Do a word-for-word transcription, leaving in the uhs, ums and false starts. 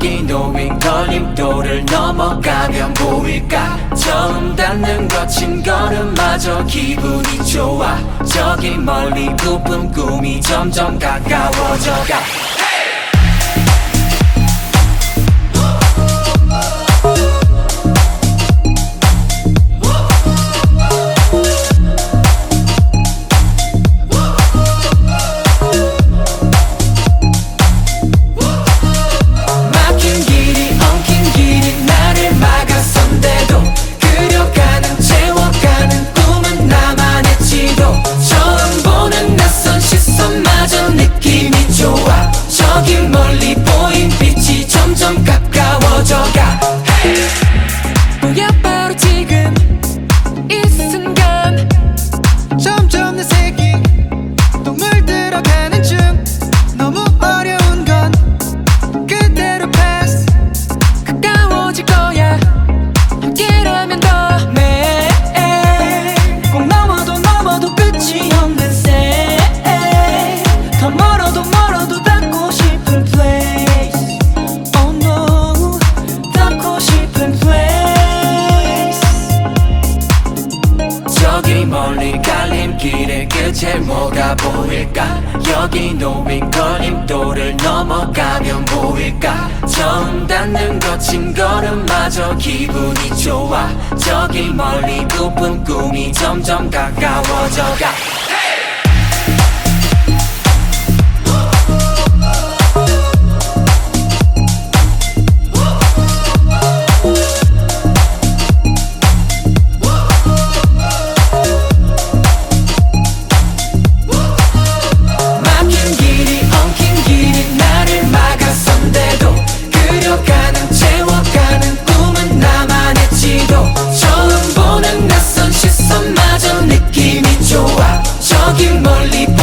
저기 놓인 걸림돌을 넘어가면 보일까. 처음 닿는 거친 걸음마저 기분이 좋아. 저기 멀리 부푼 꿈이 점점 가까워져가. 저기 멀리 보인 빛이 점점 가까워져가. 뭐야 바로 지금 이 순간 점점 내 색이 또 물들어가는 중. 너무 어려운 건 그대로 패스. 가까워질 거야 함께라면 더 매일. 꼭 넘어도 넘어도 끝이 없는 새. 더 멀어도 멀어도 닿고 싶은 place. Oh no, 닿고 싶은 place. 저기 멀리 갈림길의 끝에 뭐가 보일까. 여기 놓인 걸림돌을 넘어가면 보일까. 처음 닿는 거친 걸음마저 기분이 좋아. 저기 멀리 부푼 꿈이 점점 가까워져가. 처음 보는 낯선 시선마저 느낌이 좋아. 저기 멀리